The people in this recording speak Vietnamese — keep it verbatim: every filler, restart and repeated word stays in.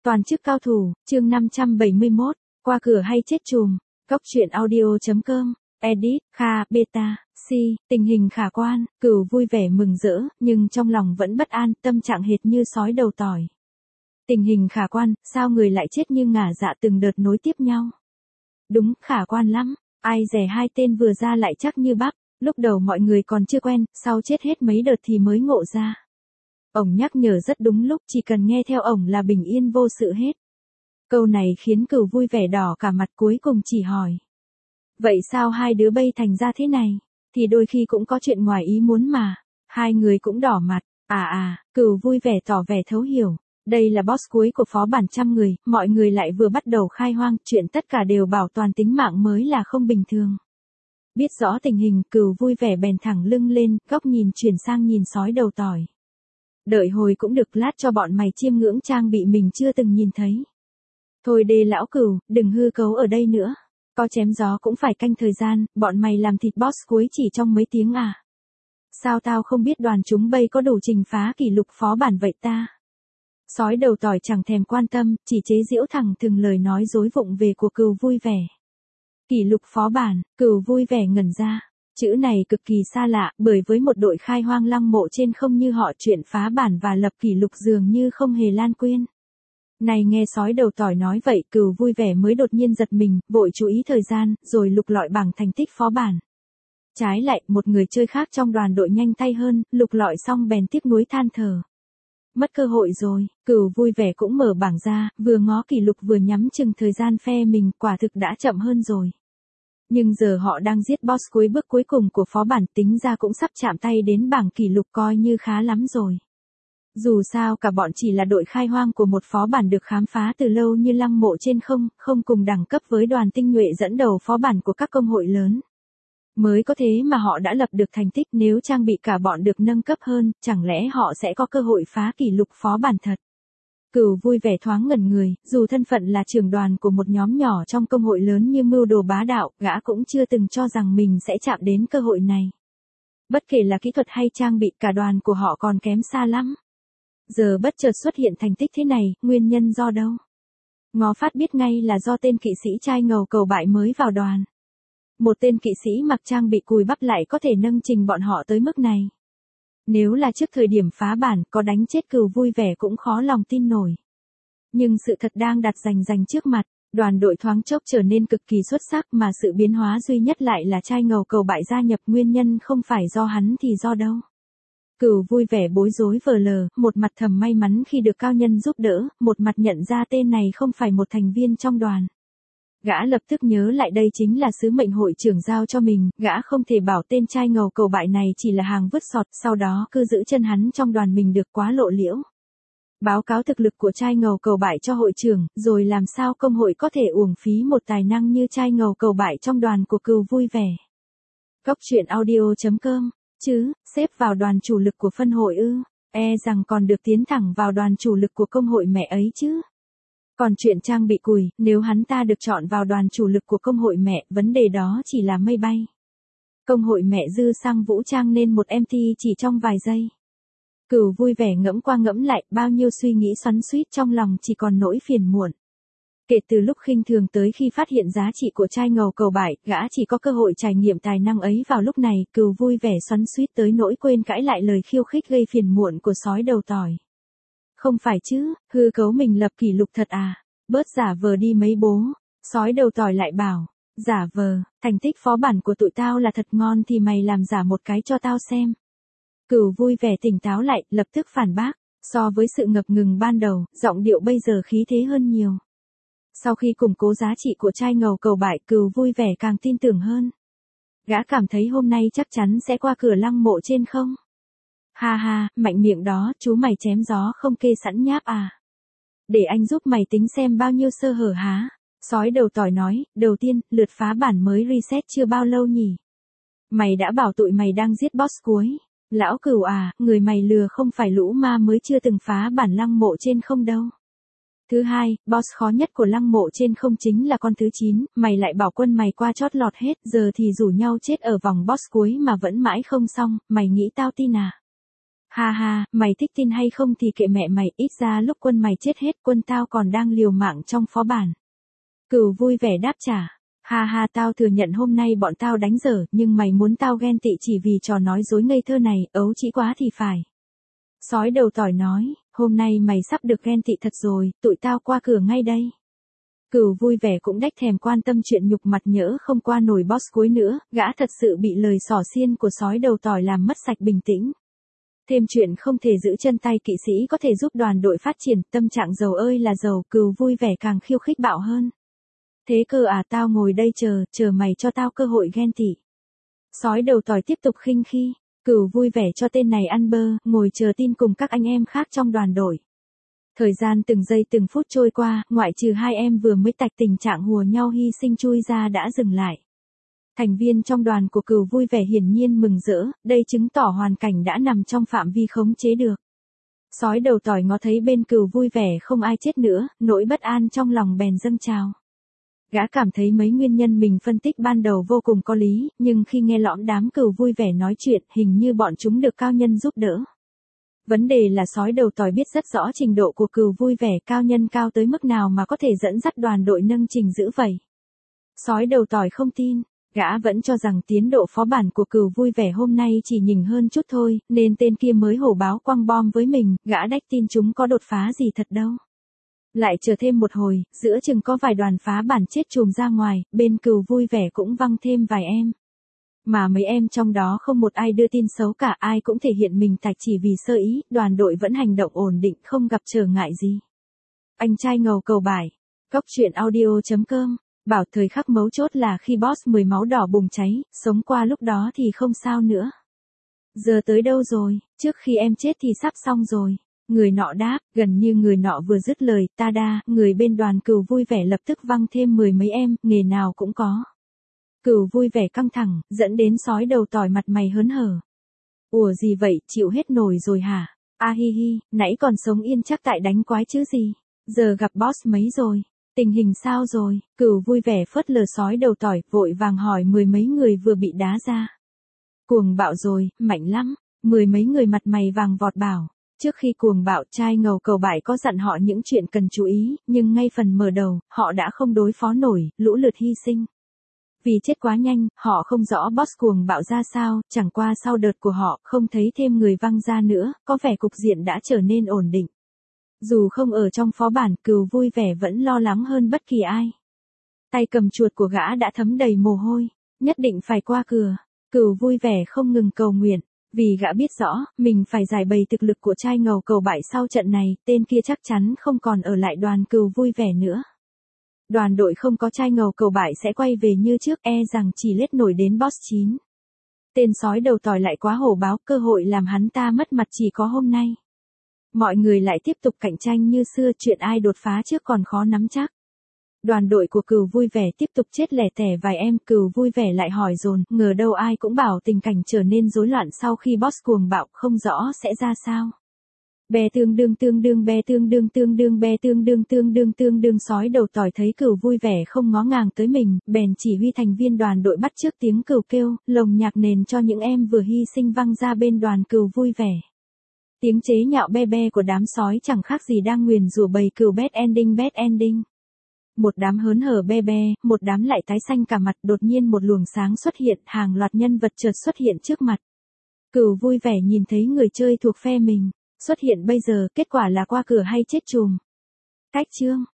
Toàn chức cao thủ, chương năm trăm bảy mươi mốt, qua cửa hay chết chùm, Cốc truyện audio.com, edit, Kha, beta, C, tình hình khả quan, Cửu vui vẻ mừng rỡ, nhưng trong lòng vẫn bất an, tâm trạng hệt như sói đầu tỏi. Tình hình khả quan, sao người lại chết như ngả dạ từng đợt nối tiếp nhau? Đúng, khả quan lắm, ai dè hai tên vừa ra lại chắc như bắp, lúc đầu mọi người còn chưa quen, sau chết hết mấy đợt thì mới ngộ ra. Ổng nhắc nhở rất đúng lúc, chỉ cần nghe theo ổng là bình yên vô sự hết. Câu này khiến Cửu vui vẻ đỏ cả mặt, cuối cùng chỉ hỏi. Vậy sao hai đứa bây thành ra thế này? Thì đôi khi cũng có chuyện ngoài ý muốn mà. Hai người cũng đỏ mặt. À à, Cửu vui vẻ tỏ vẻ thấu hiểu. Đây là boss cuối của phó bản trăm người, mọi người lại vừa bắt đầu khai hoang, chuyện tất cả đều bảo toàn tính mạng mới là không bình thường. Biết rõ tình hình, Cửu vui vẻ bèn thẳng lưng lên, góc nhìn chuyển sang nhìn sói đầu tỏi. Đợi hồi cũng được, lát cho bọn mày chiêm ngưỡng trang bị mình chưa từng nhìn thấy. Thôi đê lão Cửu, đừng hư cấu ở đây nữa. Có chém gió cũng phải canh thời gian, bọn mày làm thịt boss cuối chỉ trong mấy tiếng à? Sao tao không biết đoàn chúng bây có đủ trình phá kỷ lục phó bản vậy ta? Sói đầu tỏi chẳng thèm quan tâm, chỉ chế giễu thẳng thừng lời nói dối vụng về của Cửu vui vẻ. Kỷ lục phó bản, Cửu vui vẻ ngẩn ra. Chữ này cực kỳ xa lạ, bởi với một đội khai hoang lăng mộ trên không như họ, chuyện phá bản và lập kỷ lục dường như không hề lan quên. Này nghe sói đầu tỏi nói vậy, Cửu vui vẻ mới đột nhiên giật mình, vội chú ý thời gian, rồi lục lọi bảng thành tích phó bản. Trái lại, một người chơi khác trong đoàn đội nhanh tay hơn, lục lọi xong bèn tiếc nuối than thở. Mất cơ hội rồi, Cửu vui vẻ cũng mở bảng ra, vừa ngó kỷ lục vừa nhắm chừng thời gian phe mình, quả thực đã chậm hơn rồi. Nhưng giờ họ đang giết boss cuối, bước cuối cùng của phó bản, tính ra cũng sắp chạm tay đến bảng kỷ lục, coi như khá lắm rồi. Dù sao cả bọn chỉ là đội khai hoang của một phó bản được khám phá từ lâu như lăng mộ trên không, không cùng đẳng cấp với đoàn tinh nhuệ dẫn đầu phó bản của các công hội lớn. Mới có thế mà họ đã lập được thành tích, nếu trang bị cả bọn được nâng cấp hơn, chẳng lẽ họ sẽ có cơ hội phá kỷ lục phó bản thật? Cửu vui vẻ thoáng ngẩn người, dù thân phận là trưởng đoàn của một nhóm nhỏ trong công hội lớn như mưu đồ bá đạo, gã cũng chưa từng cho rằng mình sẽ chạm đến cơ hội này. Bất kể là kỹ thuật hay trang bị, cả đoàn của họ còn kém xa lắm. Giờ bất chợt xuất hiện thành tích thế này, nguyên nhân do đâu? Ngó phát biết ngay là do tên kỵ sĩ trai ngầu cầu bại mới vào đoàn. Một tên kỵ sĩ mặc trang bị cùi bắp lại có thể nâng trình bọn họ tới mức này. Nếu là trước thời điểm phá bản, có đánh chết Cửu vui vẻ cũng khó lòng tin nổi. Nhưng sự thật đang đặt rành rành trước mặt, đoàn đội thoáng chốc trở nên cực kỳ xuất sắc, mà sự biến hóa duy nhất lại là trai ngầu cầu bại gia nhập, nguyên nhân không phải do hắn thì do đâu. Cửu vui vẻ bối rối vờ lờ, một mặt thầm may mắn khi được cao nhân giúp đỡ, một mặt nhận ra tên này không phải một thành viên trong đoàn. Gã lập tức nhớ lại đây chính là sứ mệnh hội trưởng giao cho mình, gã không thể bảo tên trai ngầu cầu bại này chỉ là hàng vứt sọt, sau đó cứ giữ chân hắn trong đoàn mình được, quá lộ liễu. Báo cáo thực lực của trai ngầu cầu bại cho hội trưởng, rồi làm sao công hội có thể uổng phí một tài năng như trai ngầu cầu bại trong đoàn của Cửu vui vẻ. Cốc truyện audio.com, chứ, xếp vào đoàn chủ lực của phân hội ư, e rằng còn được tiến thẳng vào đoàn chủ lực của công hội mẹ ấy chứ. Còn chuyện trang bị cùi, nếu hắn ta được chọn vào đoàn chủ lực của công hội mẹ, vấn đề đó chỉ là mây bay. Công hội mẹ dư xăng vũ trang nên một em tê chỉ trong vài giây. Cửu vui vẻ ngẫm qua ngẫm lại, bao nhiêu suy nghĩ xoắn xuýt trong lòng chỉ còn nỗi phiền muộn. Kể từ lúc khinh thường tới khi phát hiện giá trị của trai ngầu cầu bại, gã chỉ có cơ hội trải nghiệm tài năng ấy vào lúc này, Cửu vui vẻ xoắn xuýt tới nỗi quên cãi lại lời khiêu khích gây phiền muộn của sói đầu tỏi. Không phải chứ, hư cấu mình lập kỷ lục thật à, bớt giả vờ đi mấy bố, sói đầu tỏi lại bảo, giả vờ, thành tích phó bản của tụi tao là thật ngon thì mày làm giả một cái cho tao xem. Cửu vui vẻ tỉnh táo lại, lập tức phản bác, so với sự ngập ngừng ban đầu, giọng điệu bây giờ khí thế hơn nhiều. Sau khi củng cố giá trị của trai ngầu cầu bại, Cửu vui vẻ càng tin tưởng hơn. Gã cảm thấy hôm nay chắc chắn sẽ qua cửa lăng mộ trên không. Ha ha, mạnh miệng đó, chú mày chém gió không kê sẵn nháp à. Để anh giúp mày tính xem bao nhiêu sơ hở há. Sói đầu tỏi nói, đầu tiên, lượt phá bản mới reset chưa bao lâu nhỉ. Mày đã bảo tụi mày đang giết boss cuối. Lão Cửu à, người mày lừa không phải lũ ma mới chưa từng phá bản lăng mộ trên không đâu. Thứ hai, boss khó nhất của lăng mộ trên không chính là con thứ chín, mày lại bảo quân mày qua chót lọt hết, giờ thì rủ nhau chết ở vòng boss cuối mà vẫn mãi không xong, mày nghĩ tao tin à? Ha ha, mày thích tin hay không thì kệ mẹ mày, ít ra lúc quân mày chết hết quân tao còn đang liều mạng trong phó bản. Cừu vui vẻ đáp trả. Ha ha, tao thừa nhận hôm nay bọn tao đánh dở, nhưng mày muốn tao ghen tị chỉ vì trò nói dối ngây thơ này, ấu trĩ quá thì phải. Sói đầu tỏi nói, hôm nay mày sắp được ghen tị thật rồi, tụi tao qua cửa ngay đây. Cừu vui vẻ cũng đách thèm quan tâm chuyện nhục mặt nhỡ không qua nổi boss cuối nữa, gã thật sự bị lời xỏ xiên của sói đầu tỏi làm mất sạch bình tĩnh. Thêm chuyện không thể giữ chân tay kỵ sĩ có thể giúp đoàn đội phát triển, tâm trạng giàu ơi là giàu, cừu vui vẻ càng khiêu khích bạo hơn. Thế cơ à, tao ngồi đây chờ, chờ mày cho tao cơ hội ghen tị. Sói đầu tỏi tiếp tục khinh khi, cừu vui vẻ cho tên này ăn bơ, ngồi chờ tin cùng các anh em khác trong đoàn đội. Thời gian từng giây từng phút trôi qua, ngoại trừ hai em vừa mới tạch tình trạng hùa nhau hy sinh chui ra đã dừng lại. Thành viên trong đoàn của cừu vui vẻ hiển nhiên mừng rỡ, đây chứng tỏ hoàn cảnh đã nằm trong phạm vi khống chế được. Sói đầu tỏi ngó thấy bên cừu vui vẻ không ai chết nữa, nỗi bất an trong lòng bèn dâng trào. Gã cảm thấy mấy nguyên nhân mình phân tích ban đầu vô cùng có lý, nhưng khi nghe lõm đám cừu vui vẻ nói chuyện, hình như bọn chúng được cao nhân giúp đỡ. Vấn đề là sói đầu tỏi biết rất rõ trình độ của cừu vui vẻ, cao nhân cao tới mức nào mà có thể dẫn dắt đoàn đội nâng trình giữ vậy. Sói đầu tỏi không tin, gã vẫn cho rằng tiến độ phó bản của cừu vui vẻ hôm nay chỉ nhỉnh hơn chút thôi, nên tên kia mới hổ báo quăng bom với mình, gã đách tin chúng có đột phá gì thật đâu. Lại chờ thêm một hồi, giữa chừng có vài đoàn phá bản chết chùm ra ngoài, bên cừu vui vẻ cũng văng thêm vài em. Mà mấy em trong đó không một ai đưa tin xấu cả, ai cũng thể hiện mình tạch chỉ vì sơ ý, đoàn đội vẫn hành động ổn định không gặp trở ngại gì. Anh trai ngầu cầu bài. Cóc truyện audio chấm com. Bảo thời khắc mấu chốt là khi boss mười máu đỏ bùng cháy, sống qua lúc đó thì không sao nữa. Giờ tới đâu rồi, trước khi em chết thì sắp xong rồi. Người nọ đáp, gần như người nọ vừa dứt lời, ta đa, người bên đoàn cừu vui vẻ lập tức văng thêm mười mấy em, nghề nào cũng có. Cừu vui vẻ căng thẳng, dẫn đến sói đầu tỏi mặt mày hớn hở. Ủa gì vậy, chịu hết nổi rồi hả? A hi hi, nãy còn sống yên chắc tại đánh quái chứ gì. Giờ gặp boss mấy rồi? Tình hình sao rồi? Cừu vui vẻ phớt lờ sói đầu tỏi, vội vàng hỏi mười mấy người vừa bị đá ra. Cuồng bạo rồi, mạnh lắm. Mười mấy người mặt mày vàng vọt bảo. Trước khi cuồng bạo, trai ngầu cầu bại có dặn họ những chuyện cần chú ý, nhưng ngay phần mở đầu, họ đã không đối phó nổi, lũ lượt hy sinh. Vì chết quá nhanh, họ không rõ boss cuồng bạo ra sao, chẳng qua sau đợt của họ, không thấy thêm người văng ra nữa, có vẻ cục diện đã trở nên ổn định. Dù không ở trong phó bản, cừu vui vẻ vẫn lo lắng hơn bất kỳ ai. Tay cầm chuột của gã đã thấm đầy mồ hôi, nhất định phải qua cửa. Cừu vui vẻ không ngừng cầu nguyện, vì gã biết rõ, mình phải giải bày thực lực của trai ngầu cầu bại sau trận này, tên kia chắc chắn không còn ở lại đoàn cừu vui vẻ nữa. Đoàn đội không có trai ngầu cầu bại sẽ quay về như trước, e rằng chỉ lết nổi đến boss chín. Tên sói đầu tỏi lại quá hổ báo, cơ hội làm hắn ta mất mặt chỉ có hôm nay. Mọi người lại tiếp tục cạnh tranh như xưa, chuyện ai đột phá trước còn khó nắm chắc. Đoàn đội của cừu vui vẻ tiếp tục chết lẻ tẻ vài em, cừu vui vẻ lại hỏi dồn, ngờ đâu ai cũng bảo tình cảnh trở nên rối loạn sau khi boss cuồng bạo, không rõ sẽ ra sao. Be tương đương tương đương be tương đương tương đương be tương đương tương đương tương đương sói đầu tỏi thấy cừu vui vẻ không ngó ngàng tới mình, bèn chỉ huy thành viên đoàn đội bắt chước tiếng cừu kêu, lồng nhạc nền cho những em vừa hy sinh văng ra bên đoàn cừu vui vẻ. Tiếng chế nhạo be be của đám sói chẳng khác gì đang nguyền rủa bầy cừu bad ending bad ending. Một đám hớn hở be be, một đám lại tái xanh cả mặt, đột nhiên một luồng sáng xuất hiện, hàng loạt nhân vật chợt xuất hiện trước mặt. Cừu vui vẻ nhìn thấy người chơi thuộc phe mình, xuất hiện bây giờ, kết quả là qua cửa hay chết chùm. Cách chương